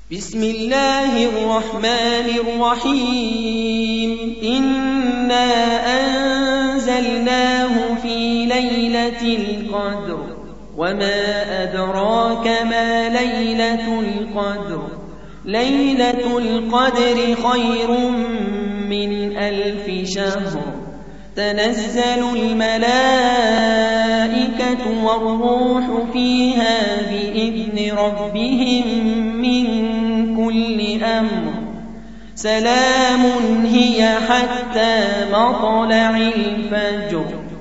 بسم الله الرحمن الرحيم إنا أنزلناه في ليلة القدر وما أدراك ما ليلة القدر ليلة القدر خير من 1000 شهر تنزل الملائكة والروح فيها بإذن ربهم من كل أمر سلام هي حتى مطلع الفجر